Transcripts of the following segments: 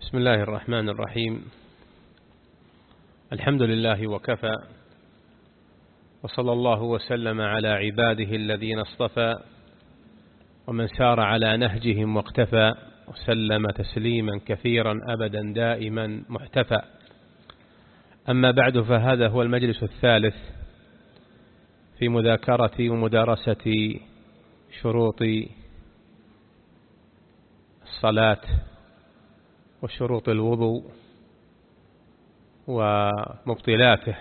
بسم الله الرحمن الرحيم. الحمد لله وكفى، وصلى الله وسلم على عباده الذين اصطفى، ومن سار على نهجهم واقتفى، وسلم تسليما كثيرا أبدا دائما محتفى. أما بعد، فهذا هو المجلس الثالث في مذاكرة ومدارسة شروط الصلاة وشروط الوضوء ومبطلاته.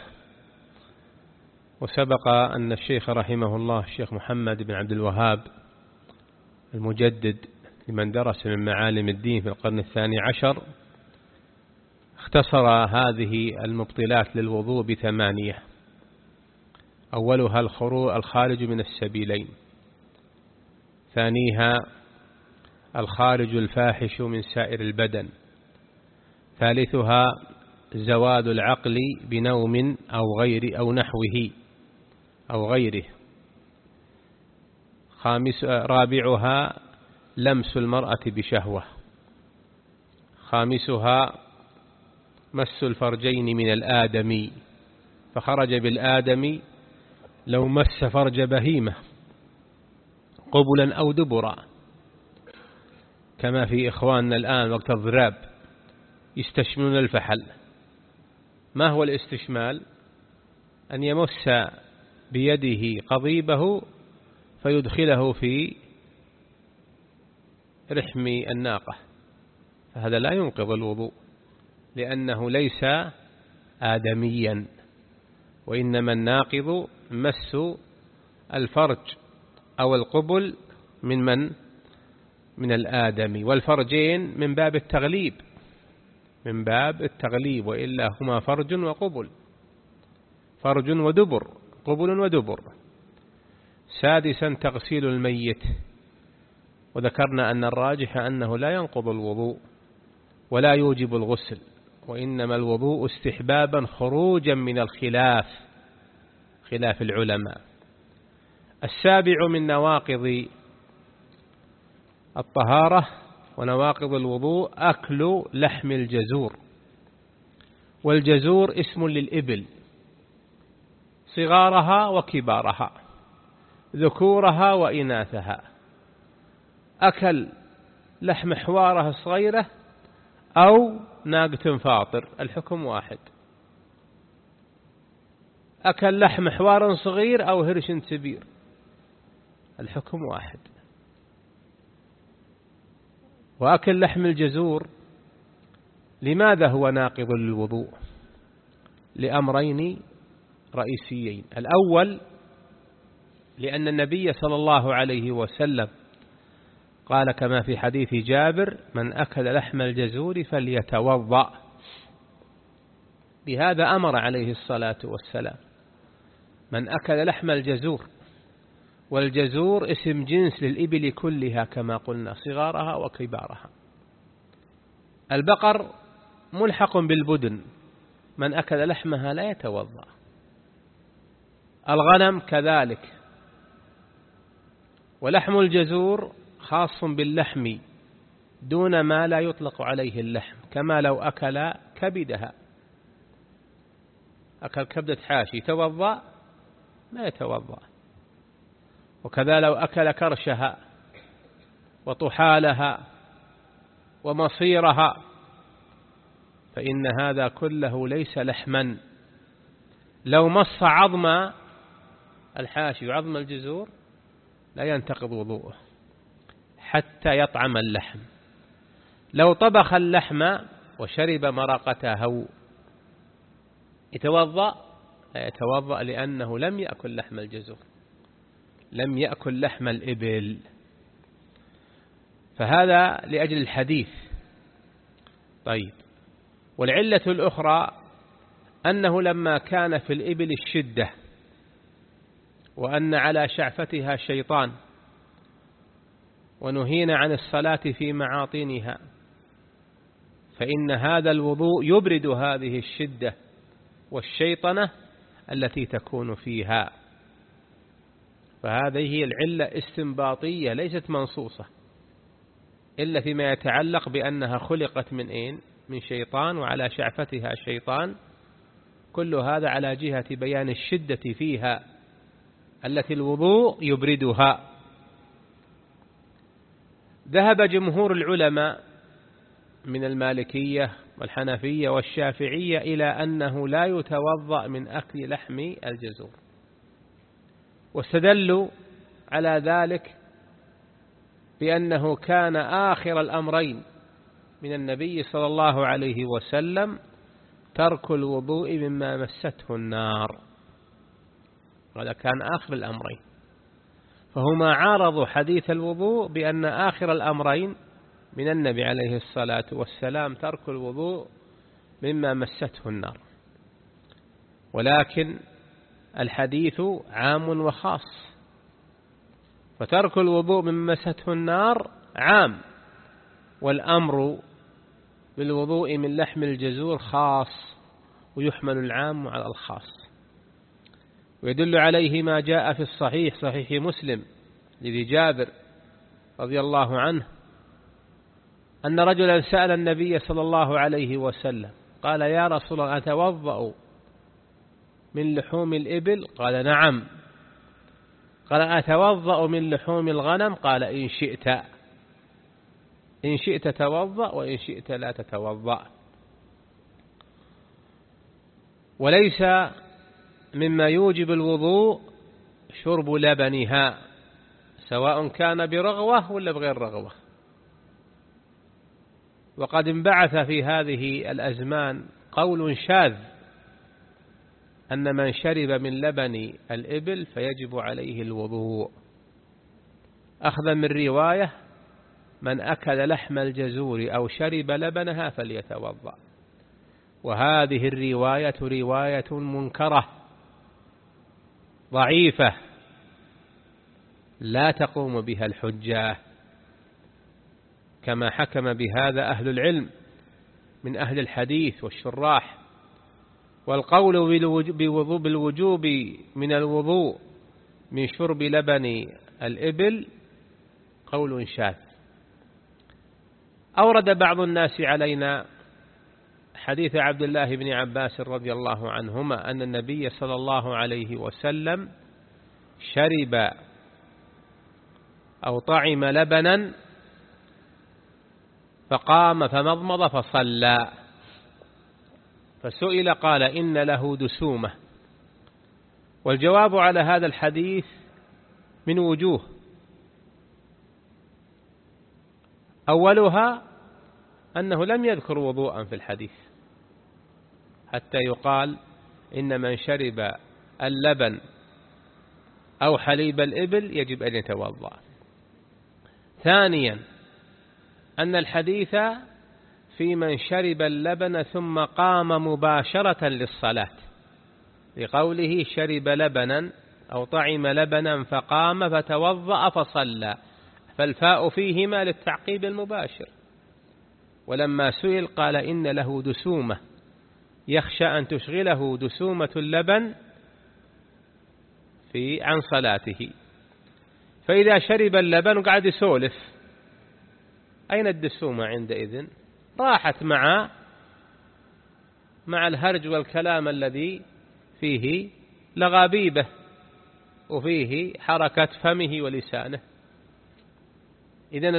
وسبق أن الشيخ رحمه الله الشيخ محمد بن عبد الوهاب المجدد لمن درس من معالم الدين في القرن ال12 اختصر هذه المبطلات للوضوء ب8. أولها الخارج من السبيلين، ثانيها الخارج الفاحش من سائر البدن، ثالثها زوال العقل بنوم أو نحوه أو غيره، رابعها لمس المرأة بشهوة، خامسها مس الفرجين من الآدمي، فخرج بالآدمي لو مس فرج بهيمة قبلا أو دبرا، كما في إخواننا الآن وقت الضراب يستشملون الفحل. ما هو الاستشمال؟ أن يمس بيده قضيبه فيدخله في رحم الناقة، فهذا لا ينقض الوضوء لأنه ليس آدميا، وإنما الناقض مس الفرج أو القبل من الآدمي، والفرجين من باب التغليب، وإلا هما فرج وقبل، فرج ودبر، قبل ودبر. سادسا تغسيل الميت، وذكرنا أن الراجح أنه لا ينقض الوضوء ولا يوجب الغسل، وإنما الوضوء استحبابا خروجا من خلاف العلماء. السابع من نواقض الطهارة ونواقض الوضوء أكل لحم الجزور، والجزور اسم للإبل، صغارها وكبارها، ذكورها وإناثها. أكل لحم حوارها الصغيرة أو ناقة فاطر الحكم واحد، أكل لحم حوار صغير أو هرش كبير الحكم واحد. وأكل لحم الجزور لماذا هو ناقض للوضوء؟ لأمرين رئيسيين. الأول لأن النبي صلى الله عليه وسلم قال كما في حديث جابر: من أكل لحم الجزور فليتوضأ. بهذا أمر عليه الصلاة والسلام، من أكل لحم الجزور، والجزور اسم جنس للإبل كلها كما قلنا، صغارها وكبارها. البقر ملحق بالبدن، من أكل لحمها لا يتوضأ. الغنم كذلك. ولحم الجزور خاص باللحم دون ما لا يطلق عليه اللحم، كما لو أكل كبدها، أكل كبدة حاشي يتوضأ؟ ما يتوضأ. وكذا لو أكل كرشها وطحالها ومصيرها، فإن هذا كله ليس لحما. لو مص عظم الحاشي وعظم الجزور لا ينتقض وضوءه حتى يطعم اللحم. لو طبخ اللحم وشرب مرقته يتوضأ؟ لا يتوضأ، لأنه لم يأكل لحم الجزور، لم يأكل لحم الإبل. فهذا لأجل الحديث. طيب، والعلة الأخرى أنه لما كان في الإبل الشدة، وأن على شعفتها شيطان، ونهينا عن الصلاة في معاطنها، فإن هذا الوضوء يبرد هذه الشدة والشيطنة التي تكون فيها. فهذه هي العلة استنباطية ليست منصوصة. إلا فيما يتعلق بأنها خلقت من شيطان وعلى شعفتها شيطان. كل هذا على جهة بيان الشدة فيها التي الوضوء يبردها. ذهب جمهور العلماء من المالكية والحنفية والشافعية إلى أنه لا يتوضأ من أكل لحم الجزور، واستدلوا على ذلك بأنه كان آخر الأمرين من النبي صلى الله عليه وسلم ترك الوضوء مما مسته النار. هذا كان آخر الأمرين، فهما عارضوا حديث الوضوء بأن آخر الأمرين من النبي عليه الصلاة والسلام ترك الوضوء مما مسته النار، ولكن الحديث عام وخاص، فترك الوضوء مما مسته النار عام، والأمر بالوضوء من لحم الجزور خاص، ويحمل العام على الخاص. ويدل عليه ما جاء في الصحيح صحيح مسلم لذي جابر رضي الله عنه أن رجلا سأل النبي صلى الله عليه وسلم قال: يا رسول الله أتوضأ من لحوم الإبل؟ قال: نعم. قال: أتوضأ من لحوم الغنم؟ قال: إن شئت توضأ وإن شئت لا تتوضأ. وليس مما يوجب الوضوء شرب لبنها، سواء كان برغوة ولا بغير رغوة. وقد انبعث في هذه الأزمان قول شاذ أن من شرب من لبن الإبل فيجب عليه الوضوء، أخذا من رواية: من أكل لحم الجزور أو شرب لبنها فليتوضأ. وهذه الرواية رواية منكرة ضعيفة لا تقوم بها الحجة، كما حكم بهذا أهل العلم من أهل الحديث والشراح. والقول بالوجوب من الوضوء من شرب لبن الإبل قول شاذ. أورد بعض الناس علينا حديث عبد الله بن عباس رضي الله عنهما أن النبي صلى الله عليه وسلم شرب أو طعم لبنا فقام فمضمض فصلى، فسئل قال: إن له دسومة. والجواب على هذا الحديث من وجوه: أولها أنه لم يذكر وضوءا في الحديث حتى يقال إن من شرب اللبن أو حليب الإبل يجب أن يتوضأ. ثانيا أن الحديث في من شرب اللبن ثم قام مباشرة للصلاة، لقوله: شرب لبنا أو طعم لبنا فقام فتوضأ فصلى، فالفاء فيهما للتعقيب المباشر. ولما سئل قال: إن له دسومة، يخشى أن تشغله دسومة اللبن عن صلاته. فإذا شرب اللبن وقعد يسولف، أين الدسومة عندئذ؟ راحت مع الهرج والكلام الذي فيه لغابيبه وفيه حركة فمه ولسانه. إذن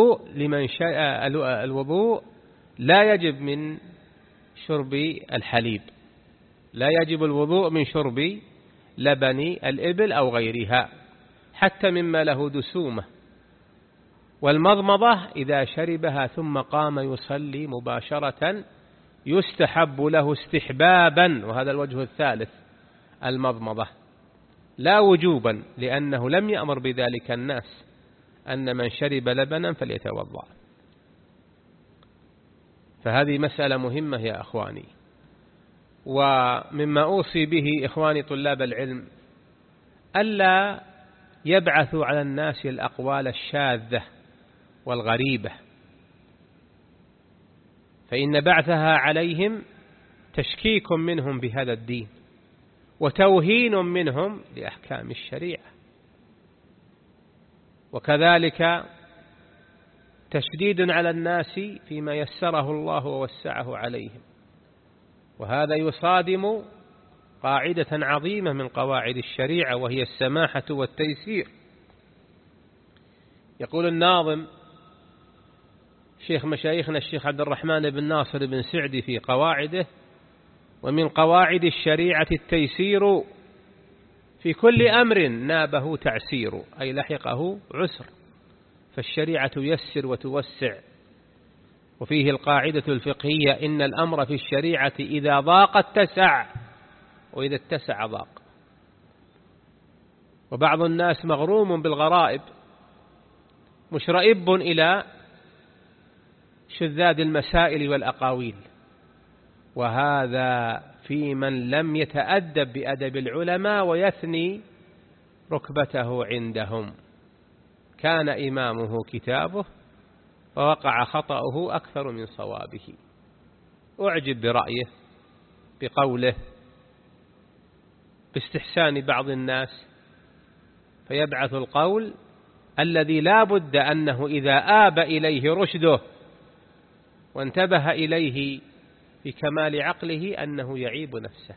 الوضوء لا يجب من شرب الحليب، لا يجب الوضوء من شرب لبن الإبل أو غيرها حتى مما له دسومة. والمضمضة إذا شربها ثم قام يصلي مباشرة يستحب له استحبابا، وهذا الوجه الثالث، المضمضة لا وجوبا، لأنه لم يأمر بذلك الناس أن من شرب لبنا فليتوضأ. فهذه مسألة مهمة يا أخواني. ومما أوصي به إخواني طلاب العلم ألا يبعثوا على الناس الأقوال الشاذة والغريبة، فإن بعثها عليهم تشكيك منهم بهذا الدين وتوهين منهم لأحكام الشريعة، وكذلك تشديد على الناس فيما يسره الله ووسعه عليهم، وهذا يصادم قاعدة عظيمة من قواعد الشريعة، وهي السماحة والتيسير. يقول الناظم شيخ مشايخنا الشيخ عبد الرحمن بن ناصر بن سعدي في قواعده: ومن قواعد الشريعة التيسير، في كل أمر نابه تعسير، أي لحقه عسر، فالشريعة تيسر وتوسع. وفيه القاعدة الفقهية: إن الأمر في الشريعة إذا ضاق اتسع، وإذا اتسع ضاق. وبعض الناس مغروم بالغرائب، مشرئب إلى شذاذ المسائل والأقاويل، وهذا في من لم يتأدب بأدب العلماء ويثني ركبته عندهم. كان إمامه كتابه، ووقع خطأه أكثر من صوابه. أعجب برأيه، بقوله، باستحسان بعض الناس، فيبعث القول الذي لا بد أنه إذا آب إليه رشده وانتبه إليه بكمال عقله أنه يعيب نفسه.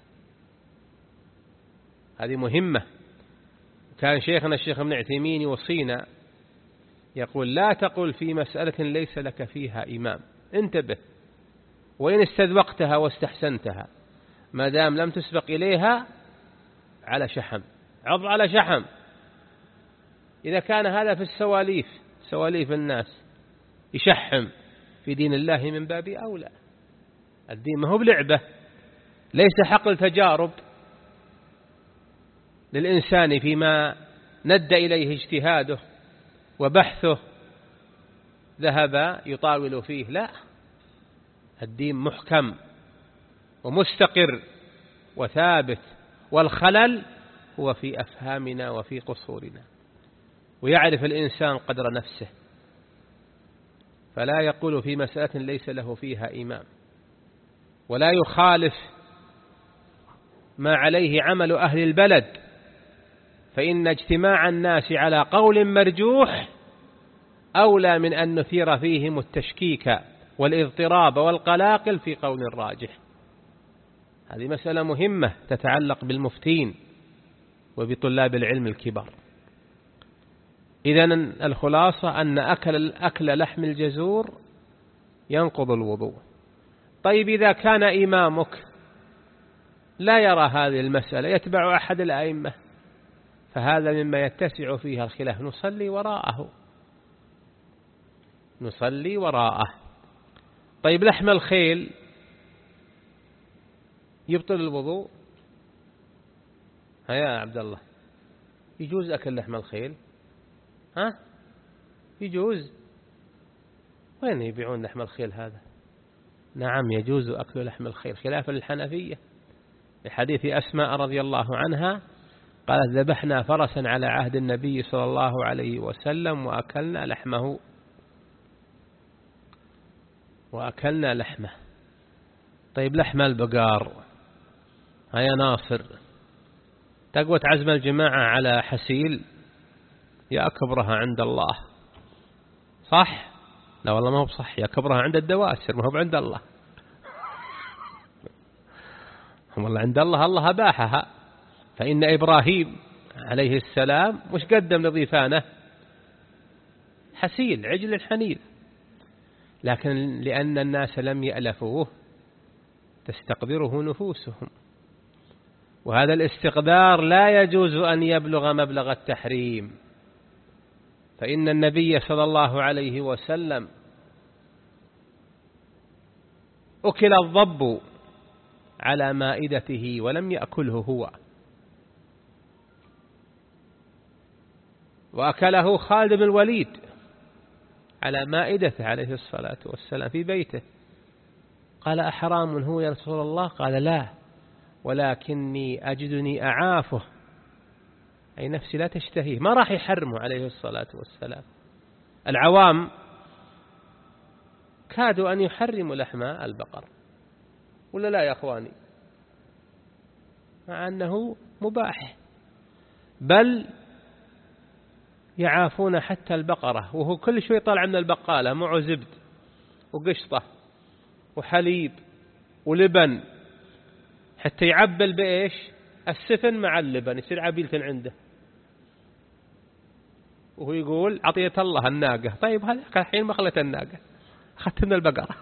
هذه مهمة. كان شيخنا الشيخ ابن عثيمين يوصينا، يقول: لا تقل في مسألة ليس لك فيها إمام، انتبه، وإن استذوقتها واستحسنتها، ما دام لم تسبق إليها على شحم، عض على شحم. إذا كان هذا في السواليف، سواليف الناس، يشحم في دين الله من باب أولى. الدين ما هو بلعبة، ليس حقل تجارب للإنسان فيما ند إليه اجتهاده وبحثه ذهب يطاول فيه، لا، الدين محكم ومستقر وثابت، والخلل هو في أفهامنا وفي قصورنا. ويعرف الإنسان قدر نفسه، فلا يقول في مسألة ليس له فيها إمام، ولا يخالف ما عليه عمل أهل البلد، فإن اجتماع الناس على قول مرجوح أولى من أن نثير فيهم التشكيك والاضطراب والقلاقل في قول راجح. هذه مسألة مهمة تتعلق بالمفتين وبطلاب العلم الكبار. إذن الخلاصة أن أكل لحم الجزور ينقض الوضوء. طيب إذا كان إمامك لا يرى هذه المسألة، يتبع أحد الأئمة، فهذا مما يتسع فيها الخلاف، نصلي وراءه. طيب لحم الخيل يبطل الوضوء؟ يا عبد الله، يجوز أكل لحم الخيل؟ يجوز؟ وين يبيعون لحم الخيل هذا؟ نعم، يجوز أكل لحم الخيل خلافا للحنفية، لحديث أسماء رضي الله عنها قالت: ذبحنا فرسا على عهد النبي صلى الله عليه وسلم وأكلنا لحمه. طيب لحم البقار، يا ناصر، تقوى عزم الجماعة على حسيل يا أكبرها عند الله، صح؟ لا والله ما هو بصح، يا أكبرها عند الدواسر، ما هو عند الله. والله عند الله، الله أباحها. فإن إبراهيم عليه السلام مش قدم لضيفانه حسيل، عجل حنيذ، لكن لأن الناس لم يألفوه تستقدره نفوسهم، وهذا الاستقدار لا يجوز أن يبلغ مبلغ التحريم. فإن النبي صلى الله عليه وسلم أكل الضب على مائدته ولم يأكله هو، وأكله خالد بن الوليد على مائدته عليه الصلاة والسلام في بيته. قال: أحرام هو يا رسول الله؟ قال: لا، ولكني أجدني أعافه، أي نفسي لا تشتهيه. ما راح يحرمه عليه الصلاة والسلام. العوام كادوا أن يحرموا لحم البقر، ولا لا يا أخواني؟ مع أنه مباح، بل يعافون حتى البقرة، وهو كل شوي طالع من البقالة معه زبد وقشطة وحليب ولبن، حتى يعبل بإيش؟ السفن مع اللبن، يصير عبيلة عنده. وهو يقول عطية الله الناقة. طيب هذا الحين ما خلت الناقة، أخذت من البقرة.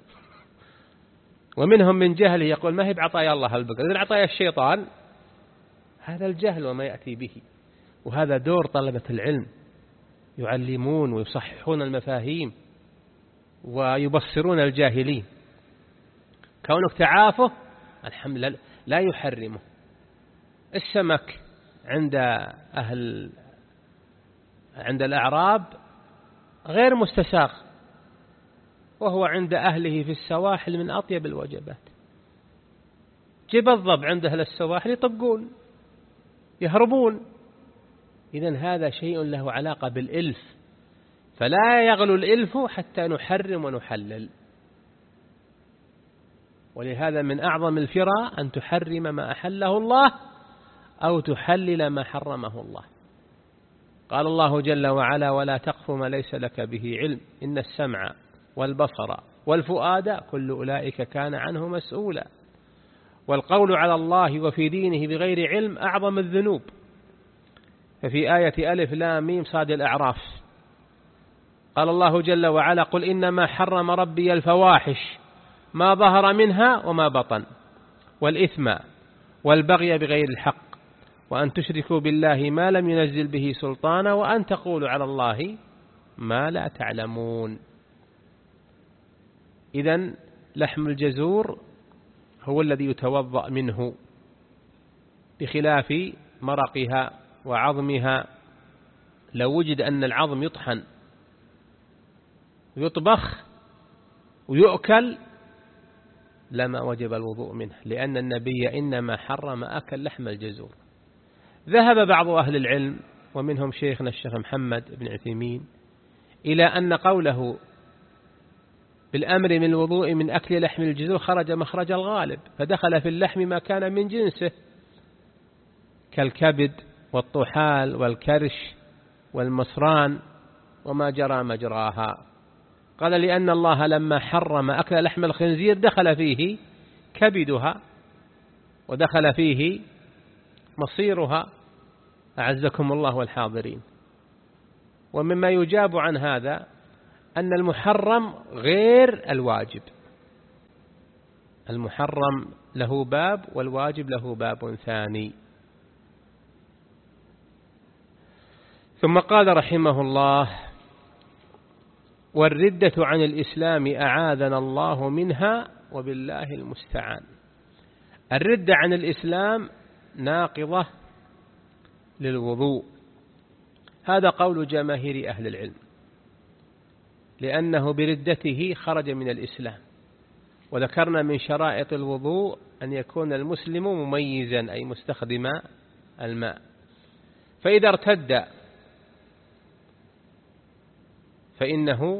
ومنهم من جهله يقول ما هي بعطايا الله البقرة، إذن عطايا الشيطان. هذا الجهل وما يأتي به. وهذا دور طلبة العلم، يعلمون ويصححون المفاهيم ويبصرون الجاهلين. كونك تعافه الحمد لله لا يحرمه. السمك عند الأعراب غير مستساغ، وهو عند أهله في السواحل من أطيب الوجبات. جيب الضب عند أهل السواحل يطبقون يهربون. إذن هذا شيء له علاقة بالإلف، فلا يغلو الإلف حتى نحرم ونحلل. ولهذا من أعظم الفرى أن تحرم ما أحله الله أو تحلل ما حرمه الله. قال الله جل وعلا ولا تقف ما ليس لك به علم إن السمع والبصر والفؤاد كل أولئك كان عنه مسؤولا. والقول على الله وفي دينه بغير علم أعظم الذنوب. ففي آية ألف لام ميم صاد الأعراف قال الله جل وعلا قل إنما حرم ربي الفواحش ما ظهر منها وما بطن والإثم والبغي بغير الحق وأن تشركوا بالله ما لم ينزل به سلطانا وأن تقولوا على الله ما لا تعلمون. إذن لحم الجزور هو الذي يتوضأ منه، بخلاف مرقها وعظمها. لو وجد أن العظم يطحن ويطبخ ويؤكل لما وجب الوضوء منه، لأن النبي إنما حرم أكل لحم الجزور. ذهب بعض أهل العلم ومنهم شيخنا الشيخ محمد بن عثيمين إلى أن قوله بالأمر من الوضوء من أكل لحم الجزور خرج مخرج الغالب، فدخل في اللحم ما كان من جنسه كالكبد والطحال والكرش والمصران وما جرى مجراها. قال لأن الله لما حرم أكل لحم الخنزير دخل فيه كبدها ودخل فيه مصيرها، أعزكم الله والحاضرين. ومما يجاب عن هذا أن المحرم غير الواجب، المحرم له باب والواجب له باب ثاني. ثم قال رحمه الله والردة عن الإسلام أعاذنا الله منها وبالله المستعان. الردة عن الإسلام ناقضة للوضوء، هذا قول جماهير أهل العلم، لأنه بردته خرج من الإسلام. وذكرنا من شرائط الوضوء أن يكون المسلم مميزا أي مستخدم الماء، فإذا ارتد فإنه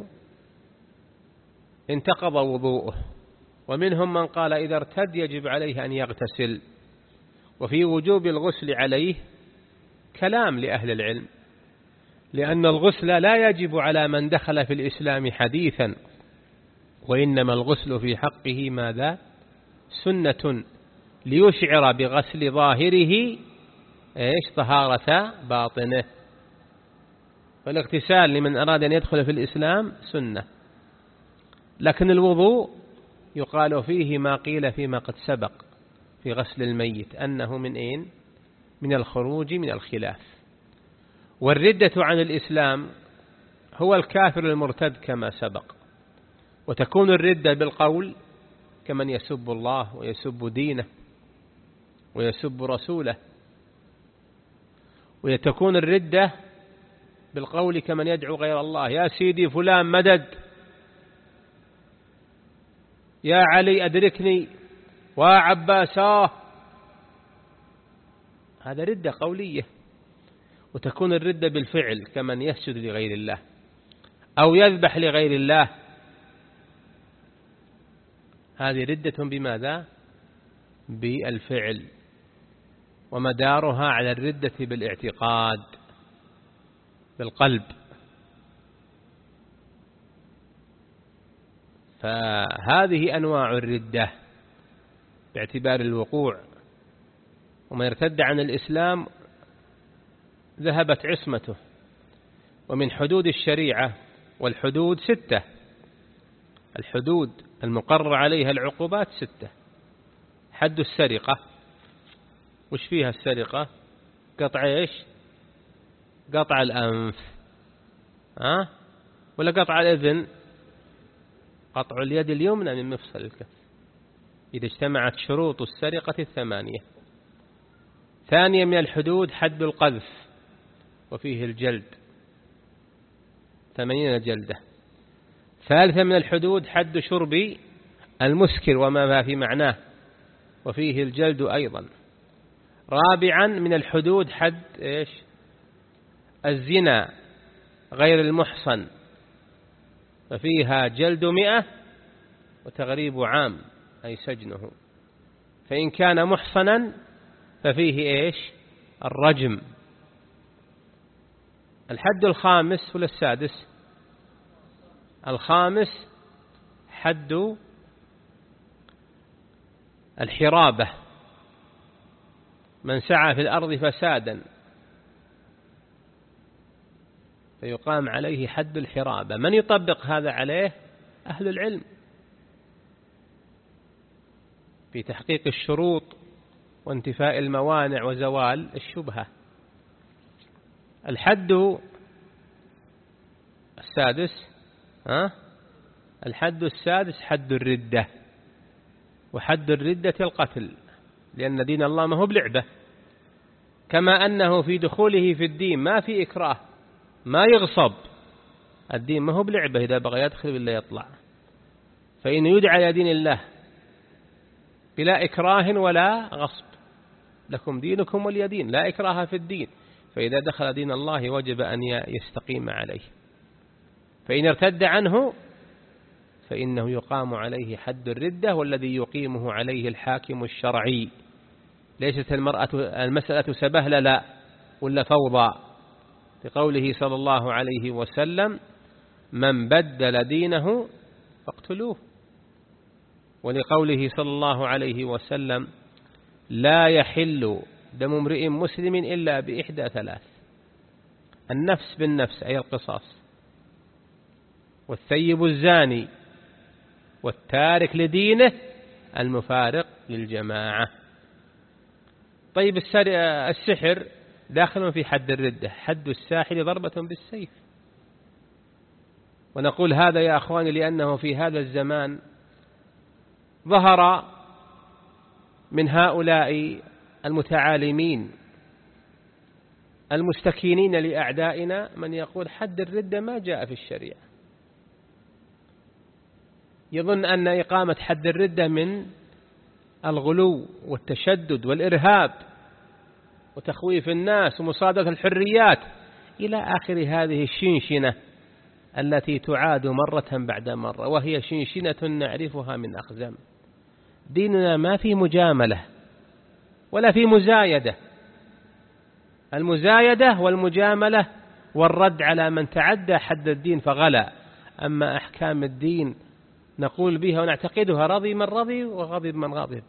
انتقض وضوءه. ومنهم من قال إذا ارتد يجب عليه أن يغتسل. وفي وجوب الغسل عليه كلام لأهل العلم، لأن الغسل لا يجب على من دخل في الإسلام حديثا، وإنما الغسل في حقه ماذا؟ سنة ليشعر بغسل ظاهره طهارة باطنه. فالاغتسال لمن أراد أن يدخل في الإسلام سنة، لكن الوضوء يقال فيه ما قيل فيما قد سبق في غسل الميت أنه من الخروج من الخلاف. والردة عن الإسلام هو الكافر المرتد كما سبق، وتكون الردة بالقول كمن يسب الله ويسب دينه ويسب رسوله، وتكون الردة بالقول كمن يدعو غير الله يا سيدي فلان مدد، يا علي أدركني وعباساه، هذا ردة قولية. وتكون الردة بالفعل كمن يسجد لغير الله أو يذبح لغير الله، هذه ردة بماذا؟ بالفعل، ومدارها على الردة بالاعتقاد. بالقلب. فهذه أنواع الردة باعتبار الوقوع، ومن ارتد عن الإسلام ذهبت عصمته. ومن حدود الشريعة، والحدود 6، الحدود المقرر عليها العقوبات 6. حد السرقة، وش فيها السرقة؟ قطع إيش؟ قطع الأنف، ولا قطع الإذن؟ قطع اليد اليمنى من مفصل الكف إذا اجتمعت شروط السرقة 8. ثانيا من الحدود حد القذف، وفيه الجلد 80 جلدة. ثالثا من الحدود حد شرب المسكر وما في معناه، وفيه الجلد أيضا. رابعا من الحدود حد إيش؟ الزنا غير المحصن، ففيها جلد 100 وتغريب عام أي سجنه. فإن كان محصنا ففيه إيش؟ الرجم. الحد الخامس ولا السادس؟ الخامس حد الحرابة، من سعى في الأرض فسادا فيقام عليه حد الحرابة. من يطبق هذا عليه؟ أهل العلم في تحقيق الشروط وانتفاء الموانع وزوال الشبهة. الحد السادس الحد السادس حد الردة، وحد الردة القتل، لأن دين الله ما هو بلعبة، كما أنه في دخوله في الدين ما في إكراه، ما يغصب. الدين ما هو بلعبة، إذا بغى يدخل إلا يطلع. فإن يدعى إلى دين الله بلا إكراه ولا غصب، لكم دينكم ولي دين، لا إكراه في الدين. فإذا دخل دين الله وجب أن يستقيم عليه. فإن ارتد عنه فإنه يقام عليه حد الردة، والذي يقيمه عليه الحاكم الشرعي. ليست المسألة سبهلة لا ولا فوضى، لقوله صلى الله عليه وسلم: من بدل دينه فاقتلوه. ولقوله صلى الله عليه وسلم: لا يحل دم امرئ مسلم إلا بإحدى 3: النفس بالنفس أي القصاص، والثيب الزاني، والتارك لدينه المفارق للجماعة. طيب السحر داخل في حد الردة، حد الساحر ضربة بالسيف. ونقول هذا يا أخواني لأنه في هذا الزمان ظهر من هؤلاء المتعالمين المستكينين لأعدائنا من يقول حد الردة ما جاء في الشريعة، يظن أن إقامة حد الردة من الغلو والتشدد والإرهاب وتخويف الناس ومصادرة الحريات إلى آخر هذه الشنشنة التي تعاد مرة بعد مرة، وهي شنشنة نعرفها من أخزام. ديننا ما في مجاملة ولا في مزايدة. المزايدة والمجاملة والرد على من تعدى حد الدين فغلا. أما أحكام الدين نقول بها ونعتقدها، رضي من رضي وغضب من غضب،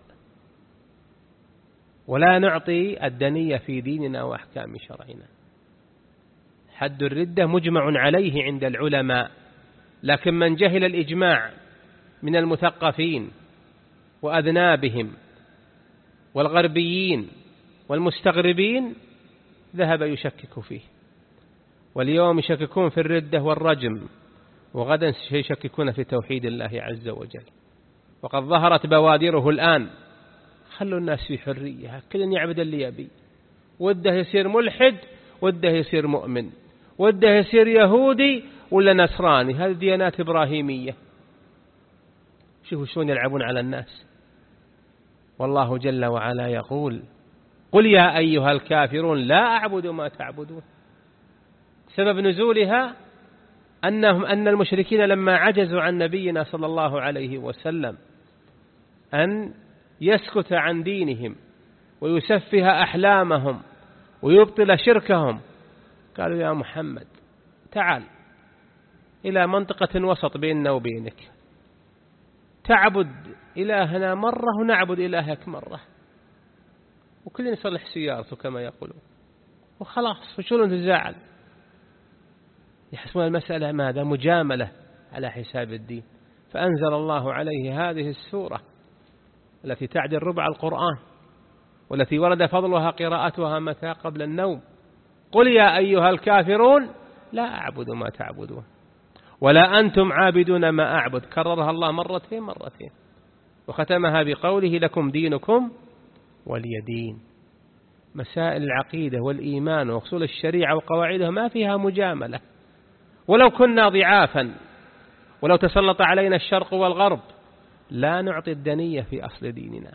ولا نعطي الدنية في ديننا وأحكام شرعنا. حد الردة مجمع عليه عند العلماء، لكن من جهل الإجماع من المثقفين وأذنابهم والغربيين والمستغربين ذهب يشكك فيه. واليوم يشككون في الردة والرجم، وغدا يشككون في توحيد الله عز وجل، وقد ظهرت بوادره الآن. خلوا الناس في حرية، كل يعبد اللي يبي، وده يصير ملحد، وده يصير مؤمن، وده يصير يهودي ولا نصراني، هذه ديانات إبراهيمية. شوفوا شلون يلعبون على الناس. والله جل وعلا يقول: قل يا أيها الكافرون لا أعبد ما تعبدون. سبب نزولها أن المشركين لما عجزوا عن نبينا صلى الله عليه وسلم أن يسكت عن دينهم ويسفه أحلامهم ويبطل شركهم، قالوا يا محمد تعال إلى منطقة وسط بيننا وبينك، تعبد إلهنا مرة ونعبد إلهك مرة، وكلنا نصلح سيارته كما يقولون، وخلاص وشلون تزعل؟ يحسبون المسألة ماذا؟ مجاملة على حساب الدين. فأنزل الله عليه هذه السورة التي تعدل ربع القرآن، والتي ورد فضلها قراءتها متى؟ قبل النوم. قل يا أيها الكافرون لا أعبد ما تعبدون ولا أنتم عابدون ما أعبد. كررها الله مرتين، وختمها بقوله لكم دينكم ولي دين. مسائل العقيدة والإيمان وأصول الشريعة وقواعدها ما فيها مجاملة. ولو كنا ضعافا ولو تسلط علينا الشرق والغرب لا نعطي الدنية في أصل ديننا.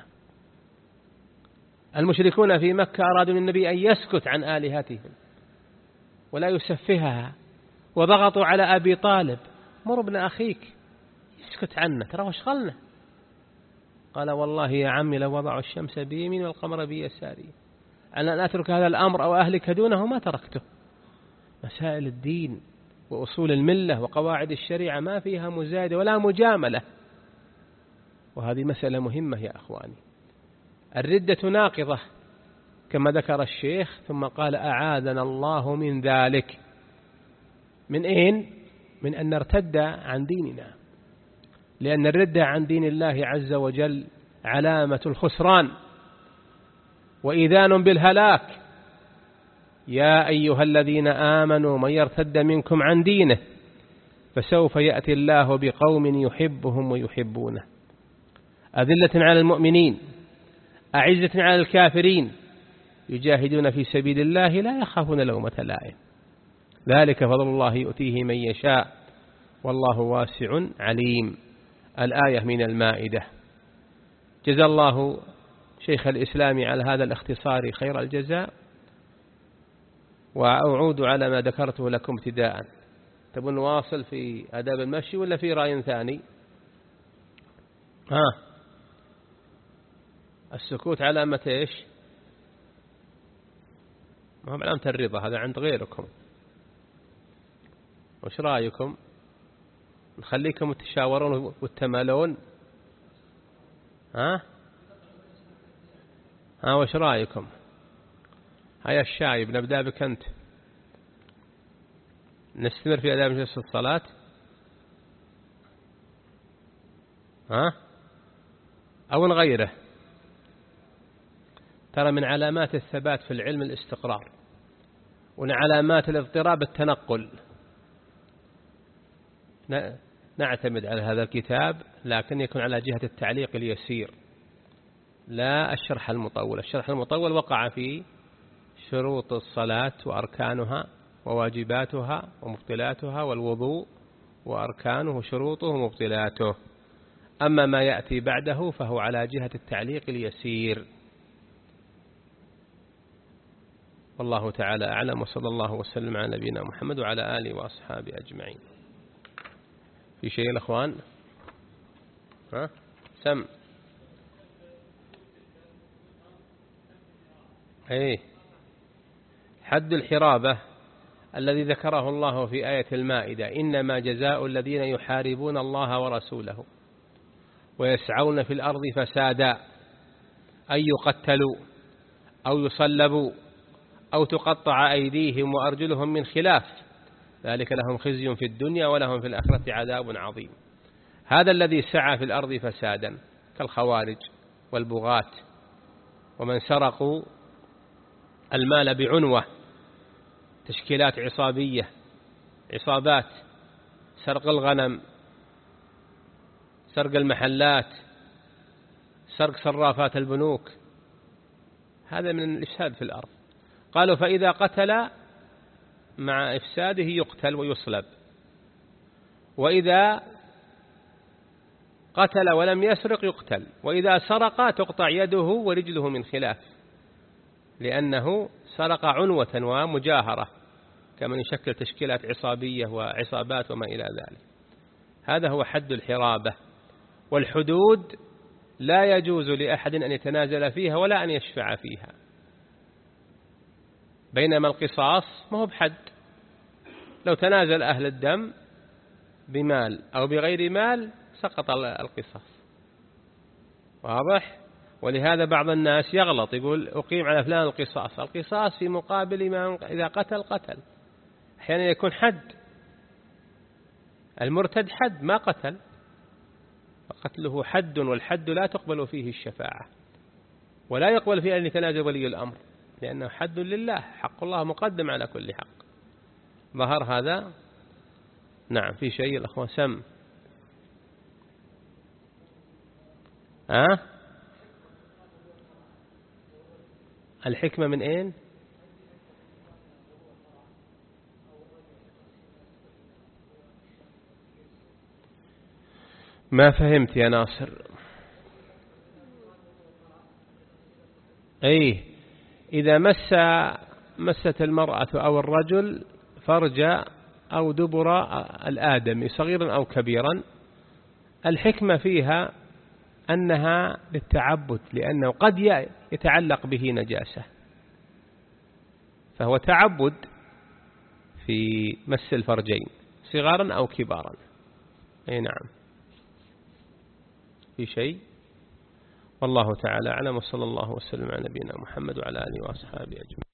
المشركون في مكة أرادوا النبي أن يسكت عن آلهتهم ولا يسفهها، وضغطوا على أبي طالب: مر ابن أخيك يسكت عنا، ترى وشغلنا. قال: والله يا عمي لو وضعوا الشمس بيمين والقمر بيساري أن أترك هذا الأمر أو أهلك دونه ما تركته. مسائل الدين وأصول الملة وقواعد الشريعة ما فيها مزايدة ولا مجاملة، وهذه مسألة مهمة يا أخواني. الردة ناقضة كما ذكر الشيخ، ثم قال: أعاذنا الله من ذلك. من أين؟ من أن نرتد عن ديننا، لأن الردة عن دين الله عز وجل علامة الخسران وإذان بالهلاك. يا أيها الذين آمنوا من يرتد منكم عن دينه فسوف يأتي الله بقوم يحبهم ويحبونه، أذلة على المؤمنين أعزة على الكافرين يجاهدون في سبيل الله لا يخافون لومة لائم، ذلك فضل الله يؤتيه من يشاء والله واسع عليم. الآية من المائدة. جزا الله شيخ الإسلام على هذا الاختصار خير الجزاء، وأعود على ما ذكرته لكم ابتداء. تبون نواصل في آداب المشي ولا في رأي ثاني؟ السكوت علامة إيش؟ ما هو علامة الرضا، هذا عند غيركم. وش رأيكم؟ نخليكم تتشاورون وتتمالون؟ وش رأيكم؟ هيا الشايب، نبدأ بك أنت. نستمر في آداب مجلس الصلاة؟ أو نغيره؟ ترى من علامات الثبات في العلم الاستقرار، ومن علامات الاضطراب التنقل. نعتمد على هذا الكتاب لكن يكون على جهة التعليق اليسير لا الشرح المطول. الشرح المطول وقع في شروط الصلاة وأركانها وواجباتها ومبطلاتها، والوضوء وأركانه وشروطه ومبطلاته. أما ما يأتي بعده فهو على جهة التعليق اليسير. والله تعالى أعلم، وصلى الله وسلم على نبينا محمد وعلى آله وأصحابه أجمعين. في شيء الأخوان؟ سم. حد الحرابة الذي ذكره الله في آية المائدة: إنما جزاء الذين يحاربون الله ورسوله ويسعون في الأرض فسادا أن يقتلوا أو يصلبوا أو تقطع أيديهم وأرجلهم من خلاف، ذلك لهم خزي في الدنيا ولهم في الآخرة عذاب عظيم. هذا الذي سعى في الأرض فسادا كالخوارج والبغاة ومن سرقوا المال بعنوة، تشكيلات عصابية، عصابات، سرق الغنم، سرق المحلات، سرق صرافات البنوك، هذا من الإفساد في الأرض. قالوا فإذا قتل مع إفساده يقتل ويصلب، وإذا قتل ولم يسرق يقتل، وإذا سرق تقطع يده ورجله من خلاف، لأنه سرق عنوة ومجاهرة كمن يشكل تشكيلات عصابية وعصابات وما إلى ذلك. هذا هو حد الحرابة. والحدود لا يجوز لأحد أن يتنازل فيها ولا أن يشفع فيها، بينما القصاص ما هو بحد، لو تنازل أهل الدم بمال أو بغير مال سقط القصاص. واضح؟ ولهذا بعض الناس يغلط يقول أقيم على فلان القصاص. القصاص في مقابل ما إذا قتل. أحيانا يكون حد، المرتد حد ما قتل، فقتله حد، والحد لا تقبل فيه الشفاعة ولا يقبل فيه أن يتنازل ولي الأمر، لأنه حد لله، حق الله مقدم على كل حق. ظهر هذا؟ نعم. في شيء الأخوة سم الحكمة من أين؟ ما فهمت يا ناصر. أي إذا مست المرأة أو الرجل فرج أو دبر الآدمي صغيرا أو كبيرا، الحكمة فيها أنها للتعبد، لأنه قد يتعلق به نجاسة، فهو تعبد في مس الفرجين صغارا أو كبارا. أي نعم. في شيء؟ والله تعالى أعلم، وصلى الله وسلم على نبينا محمد وعلى آله وأصحابه أجمعين.